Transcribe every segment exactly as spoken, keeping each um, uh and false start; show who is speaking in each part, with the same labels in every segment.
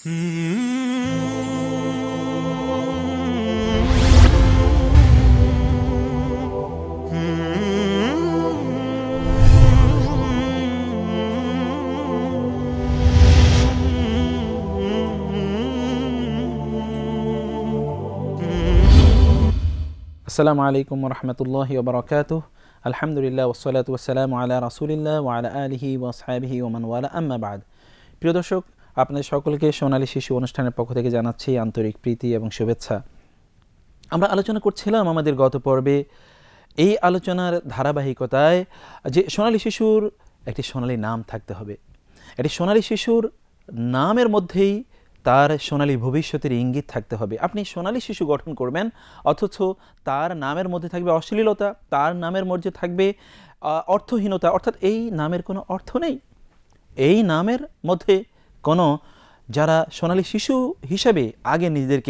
Speaker 1: আসসালামু আলাইকুম ওয়া রাহমাতুল্লাহি ওয়া বারাকাতুহু। আলহামদুলিল্লাহ ওয়াসসালাতু ওয়াসসালামু আলা রাসূলিল্লাহ ওয়া আলা আলিহি ওয়া আসহাবিহি ওয়া মান ওয়ালা, আম্মা বা'দ। প্রিয় দর্শক, আপনাদের সকলকে সোনালী শিশু অনুষ্ঠানের পক্ষ থেকে জানাচ্ছি আন্তরিক প্রীতি এবং শুভেচ্ছা। আমরা আলোচনা করছিলাম আমাদের গত পর্বে, এই আলোচনার ধারাবাহিকতায়, যে সোনালী শিশুর একটি সোনালী নাম থাকতে হবে। একটি সোনালী শিশুর নামের মধ্যেই তার সোনালী ভবিষ্যতের ইঙ্গিত থাকতে হবে। আপনি সোনালী শিশু গঠন করবেন, অথচ তার নামের মধ্যে থাকবে অশ্লীলতা, তার নামের মধ্যে থাকবে অর্থহীনতা, অর্থাৎ এই নামের কোনো অর্থ নেই। এই নামের মধ্যে কোনো, যারা সোনালী শিশু হিসেবে আগে নিজেদেরকে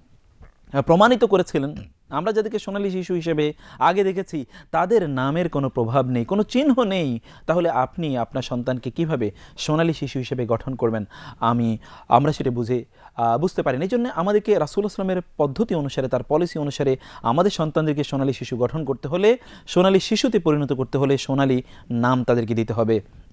Speaker 1: প্রমাণিত করেছিলেন, আমরা যাদেরকে সোনালী শিশু হিসেবে আগে দেখেছি, তাদের নামের কোনো প্রভাব নেই, কোনো চিহ্ন নেই, তাহলে আপনি আপনার সন্তানকে কিভাবে সোনালী শিশু হিসেবে গঠন করবেন? আমি আমরা সেটা বুঝে বুঝতে পারি না। এই জন্য আমাদেরকে রাসূলুল্লাহ সাল্লাল্লাহু আলাইহি ওয়াসাল্লামের পদ্ধতি অনুসারে, তার পলিসি অনুসারে আমাদের সন্তানদেরকে সোনালী শিশু গঠন করতে হলে, সোনালী শিশুতে পরিণত করতে হলে সোনালী নাম তাদেরকে দিতে হবে।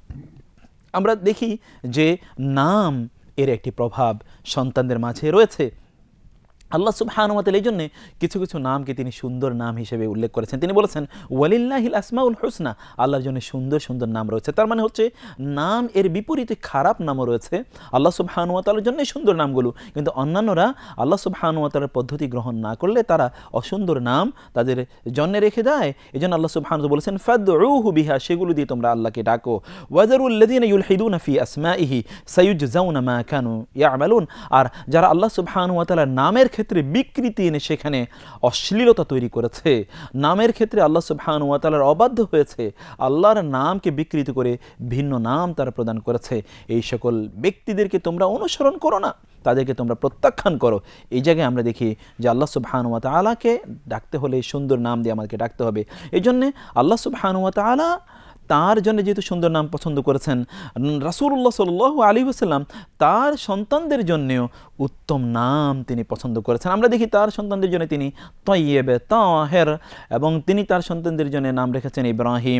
Speaker 1: আমরা দেখি যে নাম এর একটি প্রভাব সন্তানদের মাঝে রয়েছে। আল্লাহ সুবহানাহু ওয়া তাআলা এই জন্য কিছু কিছু নামকে তিনি সুন্দর নাম হিসেবে উল্লেখ করেছেন। তিনি বলেছেন ওয়ালিল্লাহিল আসমাউল হুসনা, আল্লাহর জন্য সুন্দর সুন্দর নাম রয়েছে। তার মানে হচ্ছে নাম এর বিপরীতে খারাপ নামও রয়েছে। আল্লাহ সুবহানাহু ওয়া তাআলার জন্য সুন্দর নামগুলো, কিন্তু অন্যান্যরা আল্লাহ সুবহানাহু ওয়া তাআলার পদ্ধতি গ্রহণ না করলে তারা অসুন্দর নাম তাদের জন্য রেখে দেয়। এই জন্য আল্লাহ সুবহানাহু ওয়া তাআলা বলেছেন ফাদউহু বিহা, সেগুলো দিয়ে তোমরা আল্লাহকে ডাকো। ওয়াজারুল্লাযীনা ইউলহিদুনা ফি আসমাইহি সায়ুজজাউনা মা কানু ইয়ামালুন, আর যারা আল্লাহ সুবহানাহু ওয়া তাআলার নামের ক্ষেত্রে বিকৃতি এনে সেখানে অশ্লীলতা তৈরি করেছে, নামের ক্ষেত্রে আল্লাহ সুবহানাহু ওয়া তাআলার অবাধ্য হয়েছে, আল্লাহর নামকে বিকৃত করে ভিন্ন নাম তারা প্রদান করেছে, এই সকল ব্যক্তিদেরকে তোমরা অনুসরণ করো না, তাদেরকে তোমরা প্রত্যাখ্যান করো। এই জায়গায় আমরা দেখি যে আল্লাহ সুবহানাহু ওয়া তাআলাকে ডাকতে হলে সুন্দর নাম দিয়ে আমাদেরকে ডাকতে হবে। এই জন্যে আল্লাহ সুবহানাহু ওয়া তাআলা তার জন্য যেহেতু সুন্দর নাম পছন্দ করেছেন, রাসূলুল্লাহ সাল্লাল্লাহু আলাইহি ওয়াসাল্লাম তার সন্তানদের জন্যও উত্তম নাম তিনি পছন্দ করেছেন। আমরা দেখি তার সন্তানদের জন্য তিনি তাইয়্যিব, তাহের, এবং তিনি তার সন্তানদের জন্য নাম রেখেছেন ইব্রাহিম।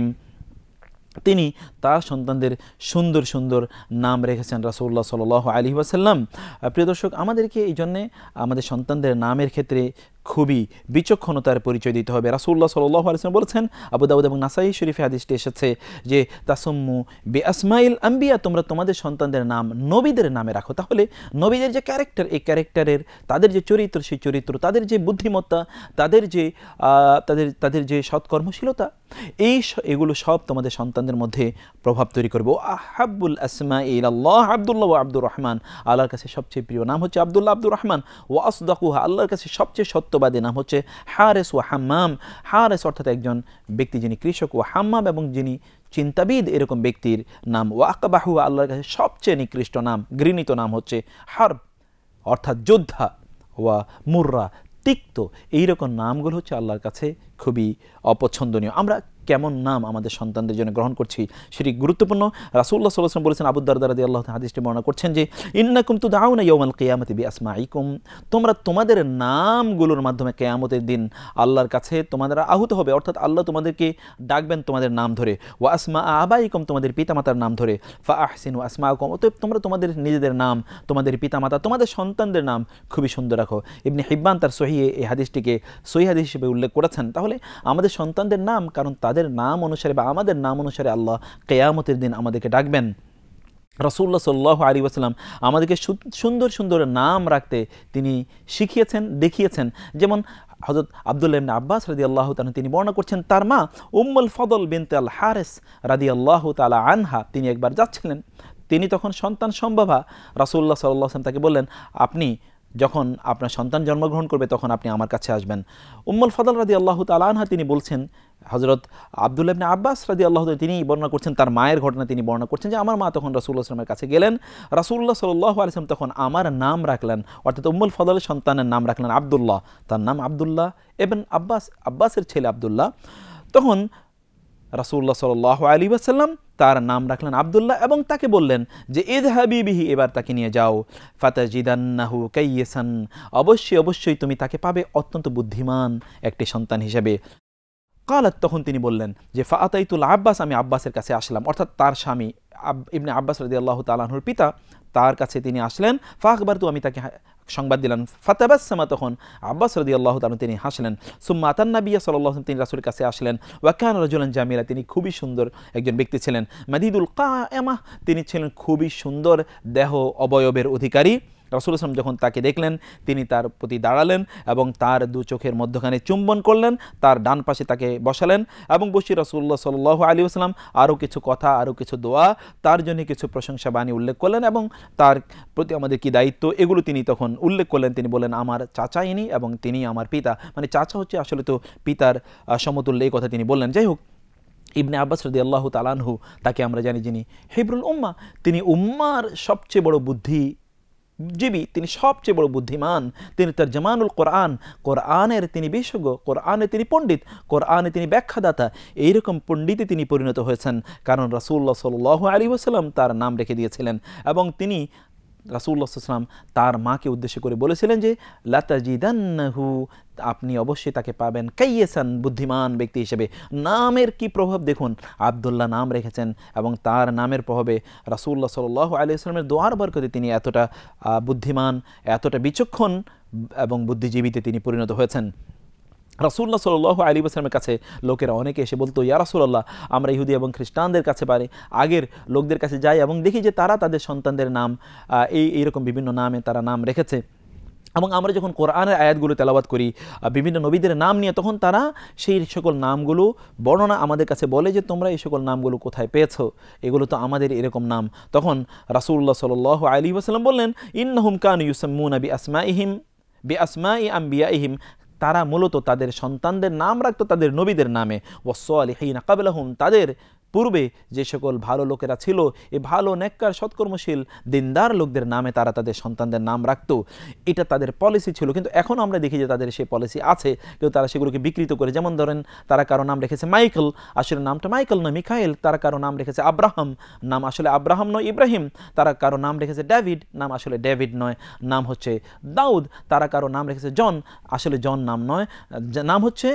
Speaker 1: তিনি তার সন্তানদের সুন্দর সুন্দর নাম রেখেছেন রাসূলুল্লাহ সাল্লাল্লাহু আলাইহি ওয়াসাল্লাম। প্রিয় দর্শক, আমাদেরকে এই জন্যে আমাদের সন্তানদের নামের ক্ষেত্রে খুবই বিচক্ষণতার পরিচয় দিতে হবে। রাসূলুল্লাহ সাল্লাল্লাহু আলাইহি ওয়াসাল্লাম বলেছেন, আবু দাউদ এবং নাসাই শরীফে হাদিসটি এসেছে যে তাসাম্মু বিআসমাইল আম্বিয়া, তোমরা তোমাদের সন্তানদের নাম নবীদের নামে রাখো। তাহলে নবীদের যে ক্যারেক্টার, এই ক্যারেক্টারের, তাদের যে চরিত্র, সেই চরিত্র, তাদের যে বুদ্ধিমত্তা, তাদের যে তাদের তাদের যে সৎকর্মশীলতা, এই এগুলো সব তোমাদের সন্তানদের মধ্যে প্রভাব তৈরি করবে। ও আহাব্বুল আসমাই ইলাল্লাহ আব্দুল্লাহ ওয়া আব্দুর রহমান, আল্লাহর কাছে সবচেয়ে প্রিয় নাম হচ্ছে আব্দুল্লাহ, আব্দুর রহমান। ওয়া আসদাকুহা, আল্লাহর কাছে সবচেয়ে সত্যবাদী নাম হচ্ছে হারেস ওয়া হাম্মাম। হারেস অর্থাৎ একজন ব্যক্তি যিনি কৃষক, ও হাম্মাম এবং যিনি চিন্তাবিদ, এরকম ব্যক্তির নাম। ওয়া আকবাহু, আল্লাহর কাছে সবচেয়ে নিকৃষ্ট নাম, ঘৃণিত নাম হচ্ছে হারব অর্থাৎ যোদ্ধা। ওয়া মুররা, তিক্ত। এইরকম নামগুলো হচ্ছে আল্লাহর কাছে খুবই অপছন্দনীয়। আমরা কেমন নাম আমাদের সন্তানদের জন্য গ্রহণ করছি সেটি গুরুত্বপূর্ণ। রাসূলুল্লাহ সাল্লাল্লাহু আলাইহি ওয়াসাল্লাম বলেছেন, আবু দারদা রাদিয়াল্লাহু তাআলা হাদিসটি বর্ণনা করছেন যে ইন্নাকুম তুদআউনা ইয়াওমাল কিয়ামাতি বিআসমাইকুম, তোমরা তোমাদের নামগুলোর মাধ্যমে কিয়ামতের দিন আল্লাহর কাছে তোমাদের আহুত হবে, অর্থাৎ আল্লাহ তোমাদেরকে ডাকবেন তোমাদের নাম ধরে। ওয়া আসমা আবাইকুম, তোমাদের পিতামাতার নাম ধরে। ফা আহসিনু আসমাকুম, অতএব তোমরা তোমাদের নিজেদের নাম, তোমাদের পিতামাতা, তোমাদের সন্তানদের নাম খুবই সুন্দর রাখো। ইবনে হিব্বান তার সহিহে এই হাদিসটিকে সহিহ হাদিস হিসেবে উল্লেখ করেছেন। তাহলে আমাদের সন্তানদের নাম, কারণ তাদের নাম অনুসারে বা আমাদের নাম অনুসারে আল্লাহ কিয়ামতের দিন আমাদেরকে ডাকবেন। রাসূলুল্লাহ সাল্লাল্লাহু আলাইহি ওয়াসাল্লাম আমাদেরকে সুন্দর সুন্দর নাম রাখতে তিনি শিখিয়েছেন, দেখিয়েছেন। যেমন হযরত আব্দুল্লাহ ইবনে আব্বাস রাদিয়াল্লাহু তাআলা তিনি বর্ণনা করছেন, তার মা উম্মুল ফদল বিনতে আল হারিস রাদিয়াল্লাহু তাআলা আনহা, তিনি একবার যাচ্ছিলেন, তিনি তখন সন্তান সম্ভবা। রাসূলুল্লাহ সাল্লাল্লাহু আলাইহি ওয়াসাল্লাম তাকে বললেন, আপনি যখন আপনার সন্তান জন্মগ্রহণ করবে তখন আপনি আমার কাছে আসবেন। উম্মুল ফদল রাদিয়াল্লাহু তাআলা আনহা তিনি বলছেন, হযরত আব্দুল্লাহ ইবনে আব্বাস রাদিয়াল্লাহু তাআলা তিনি বর্ণনা করছেন, তার মায়ের ঘটনা তিনি বর্ণনা করছেন যে আমার মা তখন রাসূলুল্লাহ সাল্লাল্লাহু আলাইহি ওয়াসাল্লামের কাছে গেলেন, রাসূলুল্লাহ সাল্লাল্লাহু আলাইহি ওয়াসাল্লাম তখন আমার নাম রাখলেন, অর্থাৎ উম্মুল ফদলের সন্তানের নাম রাখলেন আব্দুল্লাহ, তার নাম আব্দুল্লাহ ইবনে আব্বাস, আব্বাসের ছেলে আব্দুল্লাহ। তখন রাসূলুল্লাহ সাল্লাল্লাহু আলাইহি ওয়াসাল্লাম তার নাম রাখলেন আব্দুল্লাহ এবং তাকে বললেন যে ইযহাবি বিহি, এবার তাকে নিয়ে যাও, ফাতাজিদান্নাহু কাইয়িসান, অবশ্যই অবশ্যই তুমি তাকে পাবে অত্যন্ত বুদ্ধিমান একটি সন্তান হিসেবে। কালাত, তখন তিনি বললেন যে ফাআতাইতুল আব্বাস, আমি আব্বাসের কাছে আসলাম, অর্থাৎ তার স্বামী ইবনে আব্বাস রাদিয়াল্লাহু তাআলা আনহুর পিতা, তার কাছে তিনি আসলেন। ফাখবারতু, আমি তাকে সংবাদ দিলেন। ফাতাবাসসামা, তখন আব্বাস রাদিয়াল্লাহু তাআলা তিনি হাসলেন। সুম্মা আতান নবিয়্য সাল্লাল্লাহু আলাইহি ওয়াসাল্লাম, তিনি রাসূলের কাছে আসলেন। ওয়া কানা রাজুলান জামিলা, তিনি খুবই সুন্দর একজন ব্যক্তি ছিলেন। মাদিদুল কায়ামা, তিনি ছিলেন খুবই সুন্দর দেহ অবয়বের অধিকারী। রাসূলুল্লাহ সাল্লাল্লাহু আলাইহি ওয়াসাল্লাম যখন তাকে দেখলেন, তিনি তার প্রতি দাঁড়ালেন এবং তার দু চোখের মধ্যখানে চুম্বন করলেন, তার ডান পাশে তাকে বসালেন এবং বসে রাসূলুল্লাহ সাল্লাল্লাহু আলাইহি ওয়াসাল্লাম আরও কিছু কথা, আরও কিছু দোয়া, তার জন্য কিছু প্রশংসা বাণী উল্লেখ করলেন এবং তার প্রতি আমাদের কি দায়িত্ব এগুলো তিনি তখন উল্লেখ করলেন। তিনি বলেন, আমার চাচা ইনি এবং তিনি আমার পিতা, মানে চাচা হচ্ছে আসলে তো পিতার সমতুল্য, এই কথা তিনি বললেন। যাই হোক, ইবনে আব্বাস রাদিয়াল্লাহু তাআলা আনহু, তাকে আমরা জানি যিনি হিব্রুল উম্মাহ, তিনি উম্মার সবচেয়ে বড় বুদ্ধি জীবী, তিনি সবচেয়ে বড় বুদ্ধিমান, তিনি তার জামানুল কোরআন, কোরআনের তিনি বিশেষজ্ঞ, কোরআনে তিনি পণ্ডিত, কোরআনে তিনি ব্যাখ্যাদাতা, এইরকম পণ্ডিতে তিনি পরিণত হয়েছেন, কারণ রাসূলুল্লাহ সাল্লাল্লাহু আলাইহি ওয়াসাল্লাম তার নাম রেখে দিয়েছিলেন। এবং তিনি রাসূলুল্লাহ সাল্লাল্লাহু আলাইহি ওয়াসাল্লাম তার মাকে উদ্দেশ্য করে বলেছিলেন যে লাতাজিদান্নাহু, আপনি অবশ্যই তাকে পাবেন কাইয়িসান, বুদ্ধিমান ব্যক্তি হিসেবে। নামের কি প্রভাব দেখুন, আব্দুল্লাহ নাম রেখেছেন এবং তার নামের প্রভাবে রাসূলুল্লাহ সাল্লাল্লাহু আলাইহি ওয়াসাল্লামের দোয়ার বরকতে তিনি এতটা বুদ্ধিমান, এতটা বিচক্ষণ এবং বুদ্ধিজীবীতে তিনি পরিণত হয়েছেন। রাসূলুল্লাহ সাল্লাল্লাহু আলাইহি ওয়াসাল্লামের কাছে লোকেরা অনেকে এসে বলতো, ইয়া রাসূলুল্লাহ, আমরা ইহুদি এবং খ্রিস্টানদের কাছে পারি, আগের লোকদের কাছে যাই এবং দেখি যে তারা তাদের সন্তানদের নাম এই এইরকম বিভিন্ন নামে তারা নাম রেখেছে, এবং আমরা যখন কোরআনের আয়াতগুলো তেলাওয়াত করি বিভিন্ন নবীদের নাম নিয়ে, তখন তারা সেই সকল নামগুলো বর্ণনা আমাদের কাছে বলে যে তোমরা এই সকল নামগুলো কোথায় পেয়েছো, এগুলো তো আমাদের এরকম নাম। তখন রাসূলুল্লাহ সাল্লাল্লাহু আলাইহি ওয়াসাল্লাম বললেন, ইন্নাহুম কানু ইউসাম্মুনা বিআসমাইহিম বিআসমাই আম্বিয়াইহিম, তারা মূলত তাদের সন্তানদের নাম রাখতো তাদের নবীদের নামে। ওয়াসসালিহিনা ক্বাবলাহুম, তাদের পূর্বে যে সকল ভালো লোকেরা ছিল, এই ভালো নেককার সৎকর্মশীল দিনদার লোকদের নামে তারা তাদের সন্তানদের নাম রাখত। এটা তাদের পলিসি ছিল, কিন্তু এখন আমরা দেখি যে তাদের সেই পলিসি আছে, কিন্তু তারা সেগুলোকে বিকৃত করে। যেমন ধরেন, তারা কারো নাম রেখেছে মাইকেল, আসলে নামটা মাইকেল নয় মিখাইল। তারা কারো নাম রেখেছে আব্রাহাম, নাম আসলে আব্রাহাম নয় ইব্রাহিম। তারা কারো নাম রেখেছে ডেভিড, নাম আসলে ডেভিড নয়, নাম হচ্ছে দাউদ। তারা কারো নাম রেখেছে জন, আসলে জন নাম নয়, নাম হচ্ছে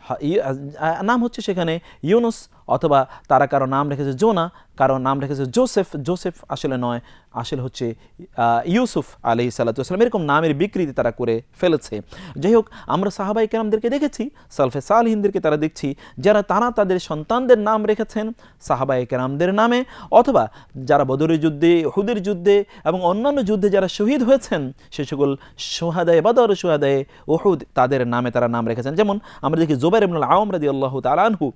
Speaker 1: নাম হচ্ছে সেখানে ইউনুস। অথবা তারা কারো নাম রেখেছে জোনা, কারো নাম রেখেছে জোসেফ, জোসেফ আসলে নয়, আসলে হচ্ছে ইউসুফ আলাইহিস সালাতু ওয়াস সালাম। এরকম নামের বিকৃতি তারা করে ফেলেছে। যাই হোক, আমরা সাহাবাই কেরামদেরকে দেখেছি, সালফে সালিহিনদেরকে তারা দেখছি, যারা তারা তাদের সন্তানদের নাম রেখেছেন সাহাবাই কেরামদের নামে, অথবা যারা বদরের যুদ্ধে, উহুদের যুদ্ধে এবং অন্যান্য যুদ্ধে যারা শহীদ হয়েছেন, সে সকল শুহাদায়ে বদর, শুহাদায়ে উহুদ, তাদের নামে তারা নাম রেখেছেন। যেমন আমরা দেখি জুবাইর ইবনুল আওয়াম রাদিয়াল্লাহু তাআলা আনহু,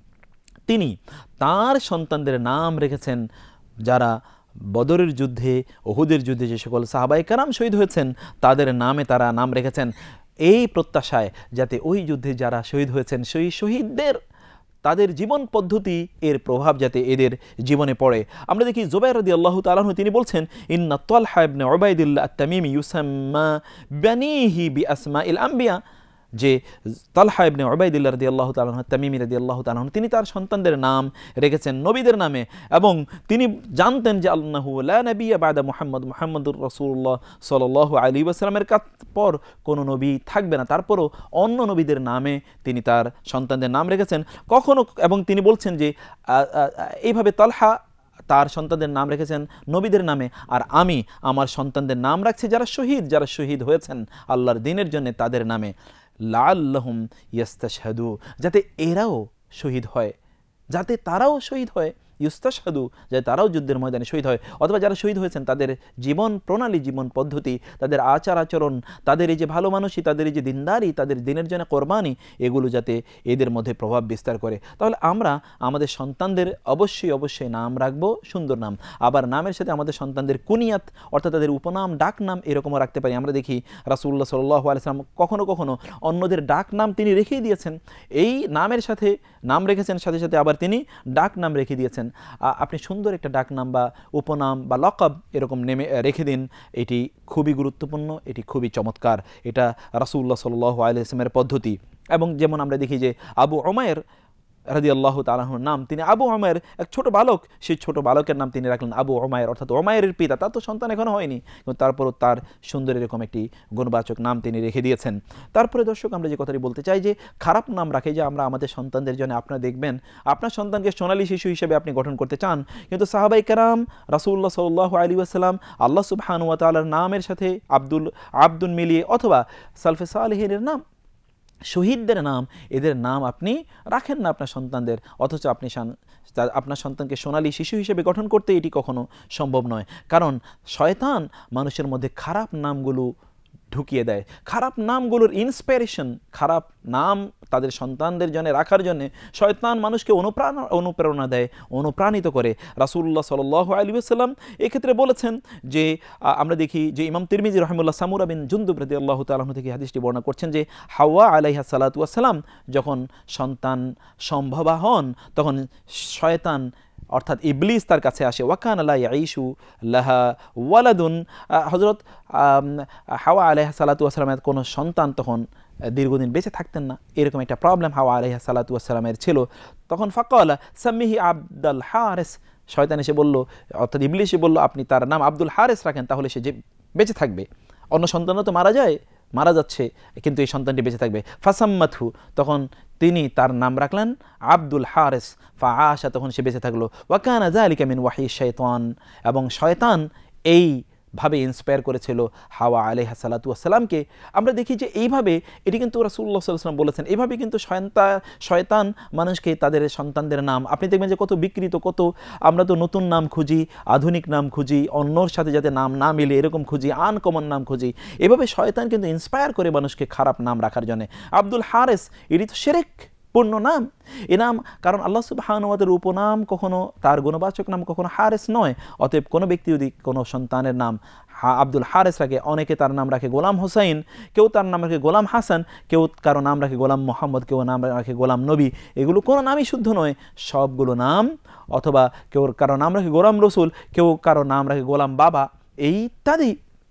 Speaker 1: তিনি তার সন্তানদের নাম রেখেছেন যারা বদরের যুদ্ধে, উহুদের যুদ্ধে যে সকল সাহাবায়ে কেরাম শহীদ হয়েছেন, তাদের নামে তারা নাম রেখেছেন, এই প্রত্যাশায় যাতে ওই যুদ্ধে যারা শহীদ হয়েছেন সেই শহীদদের তাদের জীবন পদ্ধতি এর প্রভাব যাতে এদের জীবনে পড়ে। আমরা দেখি জুবাইর রাদিয়াল্লাহু তাআলা আনহু, তিনি বলছেন, ইন্না তালহা ইবনে উবাইদুল্লাহ আত-তামিমি ইউসাম্মা বানিহি বিআসমাইল আম্বিয়া, যে তালহা ইবনে উবাইদুল্লাহ রাদিয়াল্লাহু তাআলা আনহু তামিমি রাদিয়াল্লাহু তাআলা আনহু, তিনি তার সন্তানদের নাম রেখেছেন নবীদের নামে, এবং তিনি জানতেন যে আল্লাহু লা নাবিয়্যা বা'দা মুহাম্মদ, মুহাম্মদুর রাসূলুল্লাহ সাল্লাল্লাহু আলাইহি ওয়াসাল্লামের পর কোনো নবী থাকবে না। তারপরও অন্য নবীদের নামে তিনি তার সন্তানদের নাম রেখেছেন কখনো, এবং তিনি বলছেন যে এইভাবে তালহা তার সন্তানদের নাম রেখেছেন নবীদের নামে, আর আমি আমার সন্তানদের নাম রাখছি যারা শহীদ, যারা শহীদ হয়েছেন আল্লাহর দ্বীনের জন্য, তাদের নামে, লাআল্লাহুম ইস্তাশহাদু, যাতে এরাও শহীদ হয়, যাতে তারাও শহীদ হয়, ইস্তাশহাদু, যাতে তারাও যুদ্ধের ময়দানে শহীদ হয়, অথবা যারা শহীদ হয়েছেন তাদের জীবন প্রণালী, জীবন পদ্ধতি, তাদের আচার আচরণ, তাদের এই যে ভালো মানুষই, তাদের এই যে দিনদারি, তাদের দিনের জন্য কোরবানি, এগুলো যাতে এদের মধ্যে প্রভাব বিস্তার করে। তাহলে আমরা আমাদের সন্তানদের অবশ্যই অবশ্যই নাম রাখবো সুন্দর নাম। আবার নামের সাথে আমাদের সন্তানদের কুনিয়াত, অর্থাৎ তাদের উপনাম, ডাক নাম এরকমও রাখতে পারি। আমরা দেখি রাসূলুল্লাহ সাল্লাল্লাহু আলাইহি ওয়াসাল্লাম কখনো কখনো অন্যদের ডাক নাম তিনি রেখেই দিয়েছেন, এই নামের সাথে নাম রেখেছেন, সাথে সাথে আবার তিনি ডাক নাম রেখে দিয়েছেন। আপনি সুন্দর একটা ডাক নাম বা উপনাম বা লকব এরকম নেমে রেখে দিন, এটি খুবই গুরুত্বপূর্ণ, এটি খুবই চমৎকার, এটা রাসূলুল্লাহ সাল্লাল্লাহু আলাইহি ওয়াসাল্লামের পদ্ধতি। এবং যেমন আমরা দেখি যে আবু উমাইর রাদিয়াল্লাহু তাআলা আনহুর নাম, তিনি আবু উমাইর, এক ছোট বালক, সেই ছোট বালকের নাম তিনি রাখলেন আবু উমাইর, অর্থাৎ উমাইরের পিতা। তার তো সন্তান এখনো হয়নি, কিন্তু তারপরও তার সুন্দর এরকম একটি গুণবাচক নাম তিনি রেখে দিয়েছেন। তারপরে দর্শক আমরা যে কথাটি বলতে চাই যে খারাপ নাম রাখে যে আমরা আমাদের সন্তানদের জন্য, আপনারা দেখবেন আপনার সন্তানকে সোনালী শিশু হিসেবে আপনি গঠন করতে চান, কিন্তু সাহাবায়ে কেরাম, রাসূলুল্লাহ সাল্লাল্লাহু আলাইহি ওয়াসাল্লাম আল্লাহ সুবহানাহু ওয়া তাআলার নামের সাথে আব্দুল আব্দুন মিলিয়ে অথবা সালফে সালেহিনের নাম, শহীদদের নাম, এদের নাম আপনি রাখেন না আপনার সন্তানদের, অথচ আপনি আপনার সন্তানকে সোনালী শিশু হিসেবে গঠন করতে এটি কখনো সম্ভব নয়। কারণ শয়তান মানুষের মধ্যে খারাপ নামগুলো ঢুকিয়ে দেয়, খারাপ নামগুলোর ইন্সপিরেশন, খারাপ নাম তাদের সন্তানদের জন্য রাখার জন্য শয়তান মানুষকে অনুপ্রেরণা অনুপ্রেরণা দেয়, অনুপ্রাণিত করে। রাসূলুল্লাহ সাল্লাল্লাহু আলাইহি ওয়াসাল্লাম এক্ষেত্রে বলেছেন যে আমরা দেখি যে ইমাম তিরমিজি রাহিমাহুল্লাহ সামুরা বিন জুনদুব রাদিয়াল্লাহু তাআলা আনহু থেকে হাদিসটি বর্ণনা করছেন যে হাওয়া আলাইহা সালাতু ওয়াসসালাম যখন সন্তান সম্ভবা হন তখন শয়তান অর্থাৎ ইবলিস তার কাছে আসে, ওয়াকানা লা ইয়াইশু লাহা ওয়ালাদুন, হযরত হাওয়া আলাইহা সালাতু ওয়াসসালামের কোনো সন্তান তখন দীর্ঘদিন বেঁচে থাকতেন না, এরকম একটা প্রবলেম হাওয়া আলাইহা সালাতু ওয়াসসালামের ছিল। তখন ফাকালা সাম্মিহি আব্দুল হারিস, শয়তান এসে বলল, অর্থাৎ ইবলিস এসে বলল আপনি তার নাম আব্দুল হারিস রাখেন, তাহলে সে যে বেঁচে থাকবে, অন্য সন্তানও তো মারা যায়, মারা যাচ্ছে, কিন্তু এই সন্তানটি বেঁচে থাকবে। ফাসাম্মাথু, তখন তিনি তার নাম রাখলেন আব্দুল হারিস, ফাআশা, তখন সে বেঁচে থাকলো। ওয়াকানা যালিকা মিন ওয়াহি শাইতান, এবং শয়তান এই ভাবে ইন্সপায়ার করেছিল হাওয়া আলাইহা সালাতু ওয়াসসালামকে। আমরা দেখি যে এইভাবে, এটি কিন্তু রাসূলুল্লাহ সাল্লাল্লাহু আলাইহি ওয়াসাল্লাম বলেছেন, এইভাবে কিন্তু শয়তান শয়তান মানুষকে তাদের সন্তানদের নাম, আপনি দেখবেন যে কত বিকৃত, কত আমরা তো নতুন নাম খুঁজি, আধুনিক নাম খুঁজি, অন্যর সাথে যাতে নাম না মিলে এরকম খুঁজি, আনকমন নাম খুঁজি, এভাবে শয়তান কিন্তু ইন্সপায়ার করে মানুষকে খারাপ নাম রাখার জন্য। আব্দুল হারিস, এটি তো শিরক পূর্ণ নাম, এ নাম, কারণ আল্লাহ সুবহানাহু ওয়া তাআলার উপনাম কখনো, তার গুণবাচক নাম কখনো হারিস নয়। অতএব কোনো ব্যক্তি যদি কোনো সন্তানের নাম আব্দুল হারিস রাখে, অনেকে তার নাম রাখে গোলাম হোসাইন, কেউ তার নাম রাখে গোলাম হাসান, কেউ কারো নাম রাখে গোলাম মোহাম্মদ, কেউ নাম রাখে গোলাম নবী, এগুলো কোনো নামই শুদ্ধ নয়, সবগুলো নাম, অথবা কেউ কারো নাম রাখে গোলাম রসুল, কেউ কারো নাম রাখে গোলাম বাবা, এই ইত্যাদি,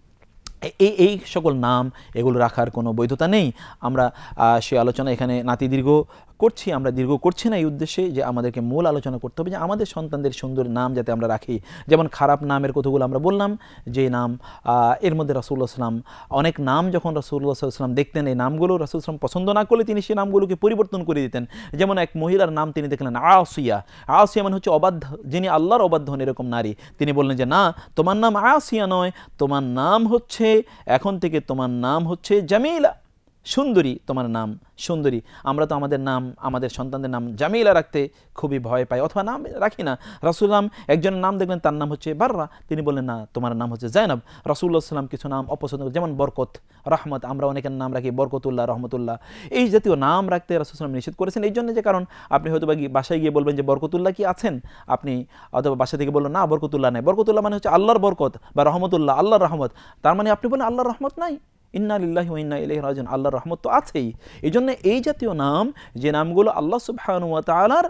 Speaker 1: এই এই সকল নাম এগুলো রাখার কোনো বৈধতা নেই। আমরা সে আলোচনা এখানে নাতি দীর্ঘ করছি, আমরা দীর্ঘ করছি না এই উদ্দেশ্যে যে আমাদেরকে মূল আলোচনা করতে হবে যে আমাদের সন্তানদের সুন্দর নাম যাতে আমরা রাখি। যেমন খারাপ নামের কথাগুলো আমরা বললাম, যে নাম এর মধ্যে রাসূলুল্লাহ সাল্লাল্লাহু আলাইহি ওয়াসাল্লাম অনেক নাম যখন রাসূলুল্লাহ সাল্লাল্লাহু আলাইহি ওয়াসাল্লাম দেখতেন, এই নামগুলো রাসূলুল্লাহ সাল্লাল্লাহু আলাইহি ওয়াসাল্লাম পছন্দ না করলে তিনি সেই নামগুলোকে পরিবর্তন করে দিতেন। যেমন এক মহিলার নাম তিনি দেখলেন আসিয়া, আসিয়া মানে হচ্ছে অবাধ্য, যিনি আল্লাহর অবাধ্য হন এরকম নারী। তিনি বললেন যে না, তোমার নাম আসিয়া নয়, তোমার নাম হচ্ছে, এখন থেকে তোমার নাম হচ্ছে জামিলা, সুন্দরী, তোমার নাম সুন্দরী। আমরা তো আমাদের নাম, আমাদের সন্তানদের নাম জামিলা রাখতে খুবই ভয় পাই, অথবা নাম রাখি না। রাসূলুল্লাহ একজনের নাম দেখলেন তার নাম হচ্ছে বাররা, তিনি বললেন না, তোমার নাম হচ্ছে জাইনাব। রাসূলুল্লাহ সাল্লাম কিছু নাম অপছন্দ করেন, যেমন বরকত, রহমত, আমরা অনেকের নাম রাখি বরকতুল্লাহ, রহমতুল্লাহ, এই জাতীয় নাম রাখতে রাসূলুল্লাহ সাল্লাম নিষেধ করেছেন। এই জন্য যে কারণ আপনি হয়তো বা বাসায় গিয়ে বলবেন যে বরকতুল্লাহ কি আছেন, আপনি অথবা বাসা থেকে বললেন না বরকতুল্লাহ নাই, বরকতুল্লাহ মানে হচ্ছে আল্লাহর বরকত বা রহমতুল্লাহ, আল্লাহর রহমত, তার মানে আপনি বলেন আল্লাহর রহমত নাই, ইন্না লিল্লাহি ওয়া ইন্না ইলাইহি রাজিউন, আল্লাহর রহমত তো আছেই। এই জন্য এই জাতীয় নাম, যে নামগুলো আল্লাহ সুবহানাহু ওয়া তাআলার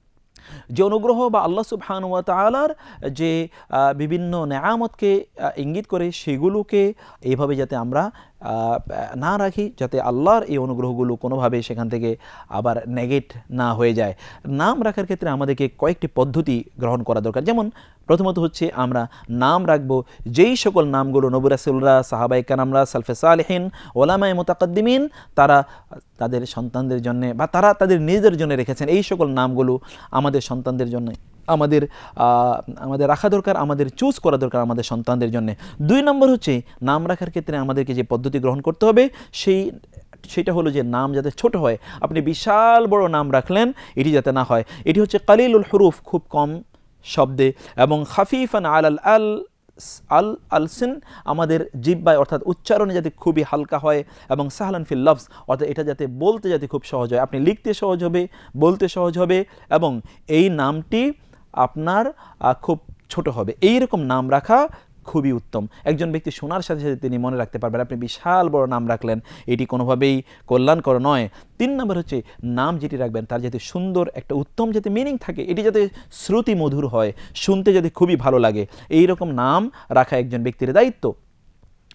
Speaker 1: যে অনুগ্রহ বা আল্লাহ সুবহানাহু ওয়া তাআলার যে বিভিন্ন নেয়ামতকে ইঙ্গিত করে, সেগুলোকে এইভাবে যাতে আমরা না রাখি, যাতে আল্লাহর এই অনুগ্রহগুলো কোনোভাবে সেখান থেকে আবার নেগেট না হয়ে যায়। নাম রাখার ক্ষেত্রে আমাদেরকে কয়েকটি পদ্ধতি গ্রহণ করা দরকার। যেমন প্রথমত হচ্ছে আমরা নাম রাখব যেই সকল নামগুলো নবী রাসূলরা, সাহাবায়ে কেরামরা, সালফে সালেহিন, ওলামায়ে মুতাকাদ্দিমিন তারা তাদের সন্তানদের জন্য বা তারা তাদের নিজেদের জন্য রেখেছেন, এই সকল নামগুলো আমাদের সন্তানদের জন্য আমাদের আমাদের রাখা দরকার, আমাদের চুজ করা দরকার আমাদের সন্তানদের জন্য। দুই নম্বর হচ্ছে নাম রাখার ক্ষেত্রে আমাদেরকে যে পদ্ধতি গ্রহণ করতে হবে, সেই সেটা হলো যে নাম যাতে ছোট হয়। আপনি বিশাল বড় নাম রাখলেন, এটি যাতে না হয়। এটি হচ্ছে কালিলুল হুরুফ, খুব কম শব্দে, এবং খাফিফান আলাল আল আল আলসিন, আমাদের জিহ্বায় অর্থাৎ উচ্চারণে যাতে খুবই হালকা হয়, এবং সাহলান ফিল লফজ, অর্থাৎ এটা যাতে বলতে যাতে খুব সহজ হয়, আপনি লিখতে সহজ হবে, বলতে সহজ হবে, এবং এই নামটি আপনার খুব ছোট হবে। এই রকম নাম রাখা খুবই উত্তম। একজন ব্যক্তি শোনার সাথে সাথে তিনি মনে রাখতে পারবেন। আপনি বিশাল বড় নাম রাখলেন, এটি কোনোভাবেই কল্যাণকর নয়। তিন নম্বর হচ্ছে নাম যেটি রাখবেন তার যাতে সুন্দর একটা উত্তম যাতে মিনিং থাকে, এটি যাতে শ্রুতি মধুর হয়, শুনতে যাতে খুবই ভালো লাগে, এই রকম নাম রাখা একজন ব্যক্তির দায়িত্ব।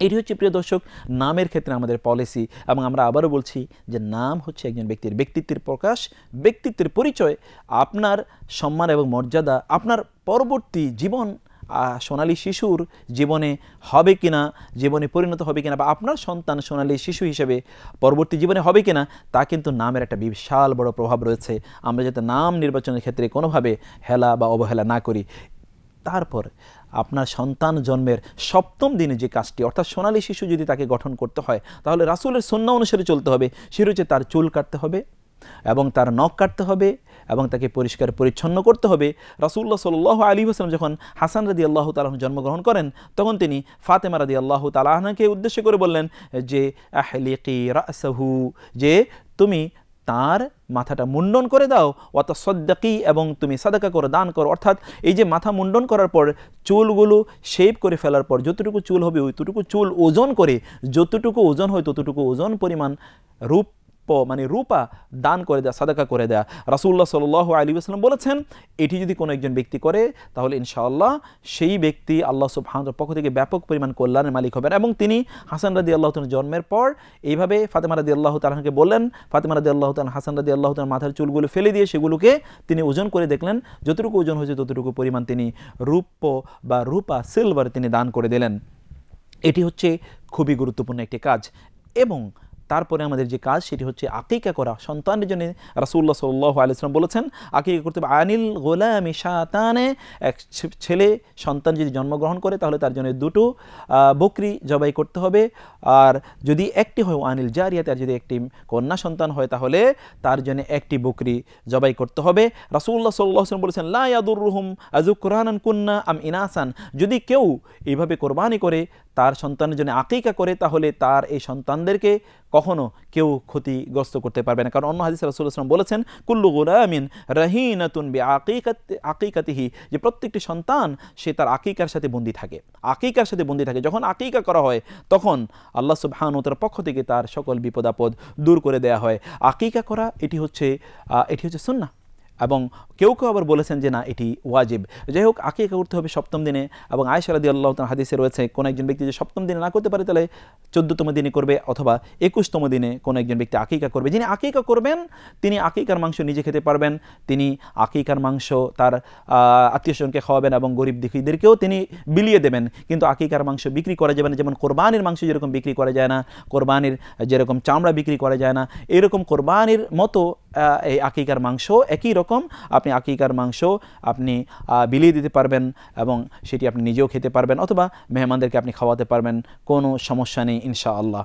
Speaker 1: এটি হচ্ছে প্রিয় দর্শক নামের ক্ষেত্রে আমাদের পলিসি। এবং আমরা আবারও বলছি যে নাম হচ্ছে একজন ব্যক্তির ব্যক্তিত্বের প্রকাশ, ব্যক্তিত্বের পরিচয়। আপনার সম্মান এবং মর্যাদা আপনার পরবর্তী জীবন সোনালী শিশুর জীবনে হবে কিনা, জীবনে পরিণত হবে কিনা, বা আপনার সন্তান সোনালী শিশু হিসেবে পরবর্তী জীবনে হবে কিনা, তা কিন্তু নামের একটা বিশাল বড় প্রভাব রয়েছে। আমরা যাতে নাম নির্বাচনের ক্ষেত্রে কোনোভাবে হেলা বা অবহেলা না করি। তারপর আপনার সন্তান জন্মের সপ্তম দিনে যে কাজটি, অর্থাৎ সোনালী শিশু যদি তাকে গঠন করতে হয়, তাহলে রাসূলের সুন্নাহ অনুসারে চলতে হবে। সেটা হচ্ছে তার চুল কাটতে হবে এবং তার নখ কাটতে হবে এবং তাকে পরিষ্কার পরিচ্ছন্ন করতে হবে। রাসূলুল্লাহ সাল্লাল্লাহু আলাইহি ওয়াসাল্লাম যখন হাসান রাদিয়াল্লাহু তাআলা জন্মগ্রহণ করেন, তখন তিনি ফাতেমা রাদিয়াল্লাহু তাআলা আনহাকে উদ্দেশ্য করে বললেন যে আহলিকি রাসাহু, যে তুমি তার মাথাটা মুন্ডন করে দাও, ওয়াতাসাদ্দাকি, এবং তুমি সাদাকা করো, দান করো। অর্থাৎ এই যে মাথা মুন্ডন করার পর চুলগুলো শেভ করে ফেলার পর যতটুকু চুল হবে ওইটুকু চুল ওজন করে, যতটুকু ওজন হয় ততটুকু ওজন পরিমাণ রূপ মানে রূপা দান করে দেয়া, সাদাকা করে দেয়া। রাসূলুল্লাহ সাল্লাল্লাহু আলাইহি ওয়াসাল্লাম বলেছেন এটি যদি কোনো একজন ব্যক্তি করে তাহলে ইনশাআল্লাহ সেই ব্যক্তি আল্লাহ সুবহানাহু ওয়া তাআলার পক্ষ থেকে ব্যাপক পরিমাণ কল্যাণের মালিক হবেন। এবং তিনি হাসান রাদিয়াল্লাহু তাআলা জন্মের পর এইভাবে ফাতেমা রাদিয়াল্লাহু তাআলাকে বললেন, ফাতেমা রাদিয়াল্লাহু তাআলা হাসান রাদিয়াল্লাহু তাআলার মাথার চুলগুলো ফেলে দিয়ে সেগুলোকে তিনি ওজন করে দেখলেন, যতটুকু ওজন হয়েছে ততটুকু পরিমাণ তিনি রূপ্য বা রূপা সিলভার তিনি দান করে দিলেন। এটি হচ্ছে খুবই গুরুত্বপূর্ণ একটি কাজ। এবং তারপরে আমাদের যে কাজ সেটি হচ্ছে আকিকা করা। সন্তানের জন্য রাসূলুল্লাহ সাল্লাল্লাহু আলাইহি ওয়াসাল্লাম বলেছেন আকিকা করতে হবে। আনিল গোলামি শাতানে, এক ছেলে সন্তান যদি জন্মগ্রহণ করে তাহলে তার জন্য দুটো বকরি জবাই করতে হবে। আর যদি একটি হয় আনিল জারিয়াতে, আর যদি একটি কন্যা সন্তান হয় তাহলে তার জন্য একটি বকরি জবাই করতে হবে। রাসূলুল্লাহ সাল্লাল্লাহু আলাইহি ওয়াসাল্লাম বলেছেন লা ইয়াদুররুহুম আযকুরানান কুন্না আম ইনাসান, যদি কেউ এইভাবে কোরবানি করে তার সন্তানের জন্য আকিকা করে তাহলে তার এই সন্তানদেরকে কখনো কেউ ক্ষতিগ্রস্ত করতে পারবে না। কারণ অন্য হাদিসে রাসূলুল্লাহ সাল্লাল্লাহু আলাইহি ওয়াসাল্লাম বলেছেন কুল্লু গুলামিন রাহিনাতুন বিআকিকাতি আকিকাতিহি, যে প্রত্যেকটি সন্তান সে তার আকিকার সাথে বন্দী থাকে, আকিকার সাথে বন্দী থাকে। যখন আকিকা করা হয় তখন আল্লাহ সুবহানাহু ওয়া তাআলার পক্ষ থেকে তার সকল বিপদ আপদ দূর করে দেয়া হয়। আকিকা করা এটি হচ্ছে এটি হচ্ছে সুন্নাহ। এবং কেউ কেউ আবার বলেছেন যে না এটি ওয়াজিব। যাই হোক, আকিকা করতে হবে সপ্তম দিনে। এবং আয়েশা রাদিয়াল্লাহু তাআলা হাদিসে রয়েছে কোন একজন ব্যক্তি যে সপ্তম দিনে না করতে পারে তাহলে চোদ্দতম দিনে করবে অথবা একুশতম দিনে কোন একজন ব্যক্তি আকিকা করবে। যিনি আকিকা করবেন তিনি আকিকার মাংস নিজে খেতে পারবেন, তিনি আকিকার মাংস তার আত্মীয়স্বজনকে খাওয়াবেন এবং গরিব দুঃখীদেরকেও তিনি বিলিয়ে দেবেন। কিন্তু আকিকার মাংস বিক্রি করা যাবে না। যেমন কোরবানির মাংস যেরকম বিক্রি করা যায় না, কোরবানির যেরকম চামড়া বিক্রি করা যায় না, এরকম কোরবানির মতো এই আকিকার মাংস একই রকম আপনি আকিকার মাংস আপনি বিলিয়ে দিতে পারবেন এবং সেটি আপনি নিজেও খেতে পারবেন অথবা মেহমানদেরকে আপনি খাওয়াতে পারবেন, কোনো সমস্যা নেই ইনশাআল্লাহ।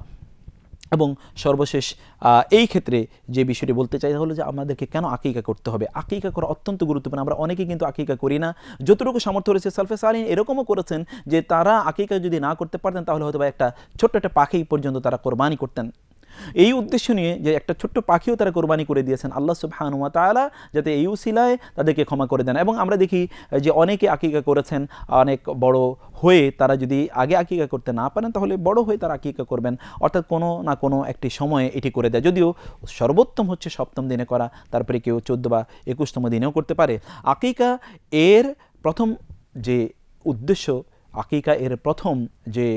Speaker 1: এবং সর্বশেষ এই ক্ষেত্রে যে বিষয়টি বলতে চাই হলো যে আমাদেরকে কেন আকিকা করতে হবে। আকিকা করা অত্যন্ত গুরুত্বপূর্ণ। আমরা অনেকেই কিন্তু আকিকা করি না। যতটুকু সামর্থ্য রয়েছে সালফে সালিহিন এরকমও করেছেন যে তারা আকিকা যদি না করতে পারতেন তাহলে হয়তো বা একটা ছোট্ট একটা পাখি পর্যন্ত তারা কোরবানি করতেন। এই উদ্দেশ্য নিয়ে যে একটা ছোট্ট পাখিও তারা কোরবানি করে দিয়েছেন আল্লাহ সুবহানাহু ওয়া তাআলা যাতে এই উসিলায় তাদেরকে ক্ষমা করে দেন। এবং আমরা দেখি যে অনেকে আকিকা করেছেন অনেক বড় হয়ে, তারা যদি আগে আকিকা করতে না পারেন তাহলে বড় হয়ে তারা আকিকা করবেন, অর্থাৎ কোনো না কোনো একটি সময়ে এটি করে দেয়। যদিও সর্বোত্তম হচ্ছে সপ্তম দিনে করা, তারপরে কেউ চোদ্দ বা একুশতম দিনেও করতে পারে। আকিকা এর প্রথম যে উদ্দেশ্য, আকিকা এর প্রথম যে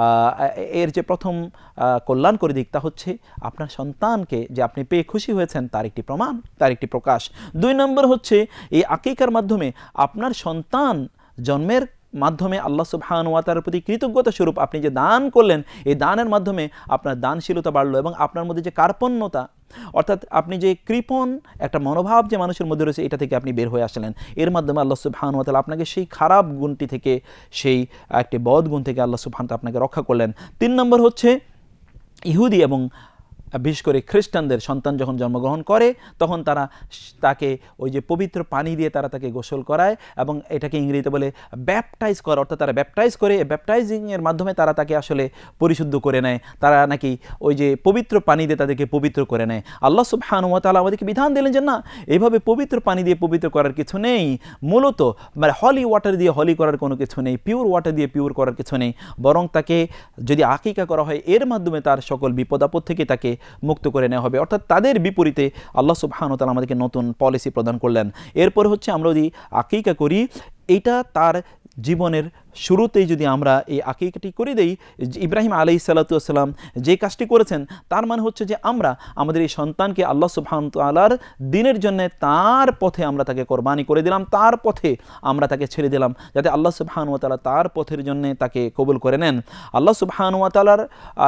Speaker 1: এর যে প্রথম কল্যাণকর দিক তা হচ্ছে আপনার সন্তানকে যে আপনি পেয়ে খুশি হয়েছেন তার একটি প্রমাণ, তার একটি প্রকাশ। দুই নম্বর হচ্ছে এই আকিকার মাধ্যমে আপনার সন্তান জন্মের মাধ্যমে আল্লাহ সুবহানাহু ওয়া তাআলার প্রতি কৃতজ্ঞতা স্বরূপ আপনি যে দান করলেন, এই দানের মাধ্যমে আপনার দানশীলতা বাড়লো এবং আপনার মধ্যে যে কার্পণ্যতা, অর্থাৎ আপনি যে কৃপণ একটা মনোভাব যে মানুষের মধ্যে রয়েছে এটা থেকে আপনি বের হয়ে আসলেন। এর মাধ্যমে আল্লাহ সুবহানাহু ওয়া তাআলা আপনাকে সেই খারাপ গুণটি থেকে, সেই একটি বদ গুণ থেকে আল্লাহ সুবহানাহু ওয়া তাআলা আপনাকে রক্ষা করলেন। তিন নম্বর হচ্ছে ইহুদি এবং বিশেষ করে খ্রিস্টানদের সন্তান যখন জন্মগ্রহণ করে তখন তারা তাকে ওই যে পবিত্র পানি দিয়ে তারা তাকে গোসল করায় এবং এটাকে ইংরেজিতে বলে ব্যাপটাইজ করা, অর্থাৎ তারা ব্যাপটাইজ করে, ব্যাপটাইজিংয়ের মাধ্যমে তারা তাকে আসলে পরিশুদ্ধ করে নেয়। তারা নাকি ওই যে পবিত্র পানি দিয়ে তাদেরকে পবিত্র করে নেয়। আল্লাহ সুবহানাহু ওয়া তাআলা আমাদেরকে বিধান দিলেন যে না, এইভাবে পবিত্র পানি দিয়ে পবিত্র করার কিছু নেই, মূলত মানে হলি ওয়াটার দিয়ে হলি করার কোনো কিছু নেই, পিওর ওয়াটার দিয়ে পিওর করার কিছু নেই, বরং তাকে যদি আকিকা করা হয় এর মাধ্যমে তার সকল বিপদ আপদ থেকে তাকে মুক্ত করে নেওয়া হবে। অর্থাৎ তাদের বিপরীতে আল্লাহ সুবহানাহু ওয়া তাআলা আমাদেরকে নতুন পলিসি প্রদান করলেন। এরপর হচ্ছে আমরা যদি আকিকা করি এটা তার জীবনের শুরুতেই যদি আমরা এই আকিকাটি করে দেই, ইব্রাহিম আলাইহিস সালাতু ওয়াস সালাম যে কাজটি করেছেন, তার মানে হচ্ছে যে আমরা আমাদের এই সন্তানকে আল্লাহ সুবহানাহু ওয়া তাআলার দ্বীনের জন্য তার পথে আমরা তাকে কোরবানি করে দিলাম, তার পথে আমরা তাকে ছেড়ে দিলাম, যাতে আল্লাহ সুবহানাহু ওয়া তাআলা তার পথের জন্য তাকে কবুল করে নেন। আল্লাহ সুবহানাহু ওয়া তাআলার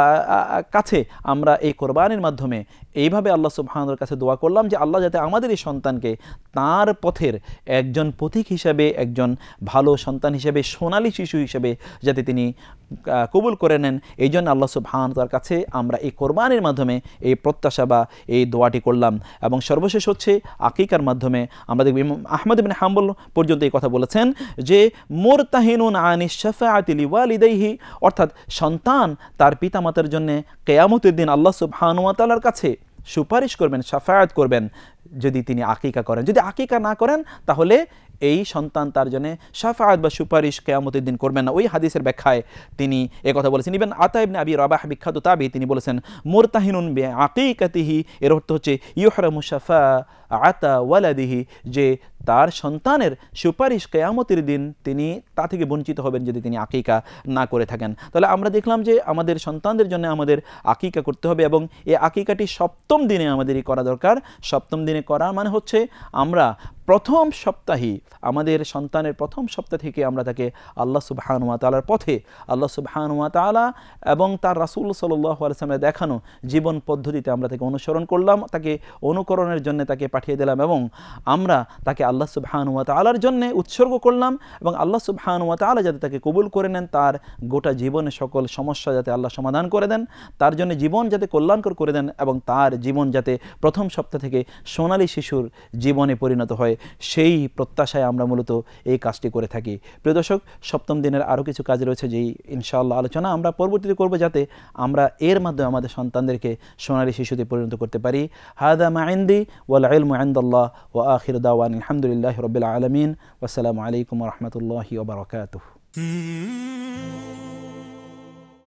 Speaker 1: কাছে আমরা এই কোরবানির মাধ্যমে এইভাবে আল্লাহ সুবহানাহু ওয়া তাআলার কাছে দোয়া করলাম যে আল্লাহ যাতে আমাদের এই সন্তানকে তার পথের একজন পথিক হিসাবে, একজন ভালো সন্তান হিসেবে, সোনালী শিশু হিসেবে যাতে তিনি কবুল করে নেন। এই জন্য আল্লাহ সুবহানাহু ওয়া তাআলার কাছে আমরা এই কোরবানির মাধ্যমে এই প্রত্যাশা বা এই দোয়াটি করলাম। এবং সর্বশেষ হচ্ছে আকিকার মাধ্যমে আমরা দেখব ইমাম আহমদ ইবনে হাম্বল পর্যন্ত এই কথা বলেছেন যে মুরতাহিনুন আনিশ শাফাআতি লিওয়ালিদাইহি, অর্থাৎ সন্তান তার পিতামাতার জন্য কিয়ামতের দিন আল্লাহ সুবহানাহু ওয়া তাআলার কাছে সুপারিশ করবেন, শাফায়াত করবেন যদি তিনি আকিকা করেন। যদি আকিকা না করেন তাহলে এই সন্তান তার জন্য শাফাআত বা সুপারিশ কিয়ামতের দিন করবেন না। ওই হাদিসের ব্যাখ্যায় তিনি এই কথা বলেছেন। ইবনে আতা ইবনে আবি রাবাহ বিখ্যাত তাবী, তিনি বলেছেন মুরতাহিনুন বিআকিকাতিহি, এর অর্থ হচ্ছে ইউহরামু শাফাআতা ওয়ালাদিহি, যে তার সন্তানের সুপারিশ কিয়ামতের দিন তিনি তা থেকে বঞ্চিত হবেন যদি তিনি আকিকা না করে থাকেন। তাহলে আমরা দেখলাম যে আমাদের সন্তানদের জন্য আমাদের আকিকা করতে হবে এবং এই আকিকাটি সপ্তম দিনে আমাদেরই করা দরকার। সপ্তম দিনে করা মানে হচ্ছে আমরা প্রথম সপ্তাহে, আমাদের সন্তানের প্রথম সপ্তাহ থেকে আমরা তাকে আল্লাহ সুবহানাহু ওয়া তাআলার পথে, আল্লাহ সুবহানাহু ওয়া তাআলা এবং তার রাসূল সাল্লাল্লাহু আলাইহি ওয়াসাল্লামের দেখানো জীবন পদ্ধতিতে আমরা তাকে অনুসরণ করলাম, তাকে অনুকরণের জন্য তাকে পাঠিয়ে দিলাম এবং আমরা তাকে আল্লাহ সুবহানাহু ওয়া তাআলার জন্য উৎসর্গ করলাম এবং আল্লাহ সুবহানাহু ওয়া তাআলা যাতে তাকে কবুল করে নেন, তার গোটা জীবনের সকল সমস্যা যাতে আল্লাহ সমাধান করে দেন, তার জন্য জীবন যাতে কল্যাণকর করে দেন এবং তার জীবন যাতে প্রথম সপ্তাহ থেকে সোনালী শিশুর জীবনে পরিণত হয়, সেই প্রত্যাশায় আমরা মূলত এই কাজটি করে থাকি। প্রিয় দর্শক, সপ্তম দিনের আরও কিছু কাজ রয়েছে যেই ইনশাআল্লাহ আলোচনা আমরা পরবর্তীতে করব, যাতে আমরা এর মাধ্যমে আমাদের সন্তানদেরকে সোনালী শিশুতে পরিণত করতে পারি। হাদা মা ইনদি ওয়াল ইলমু ইনদাল্লাহ ওয়া আখিরু দাওয়ানা আলহামদুলিল্লাহি রাব্বিল আলামিন ওয়া আসসালামু আলাইকুম ওয়া রাহমাতুল্লাহি ওয়া বারাকাতুহু।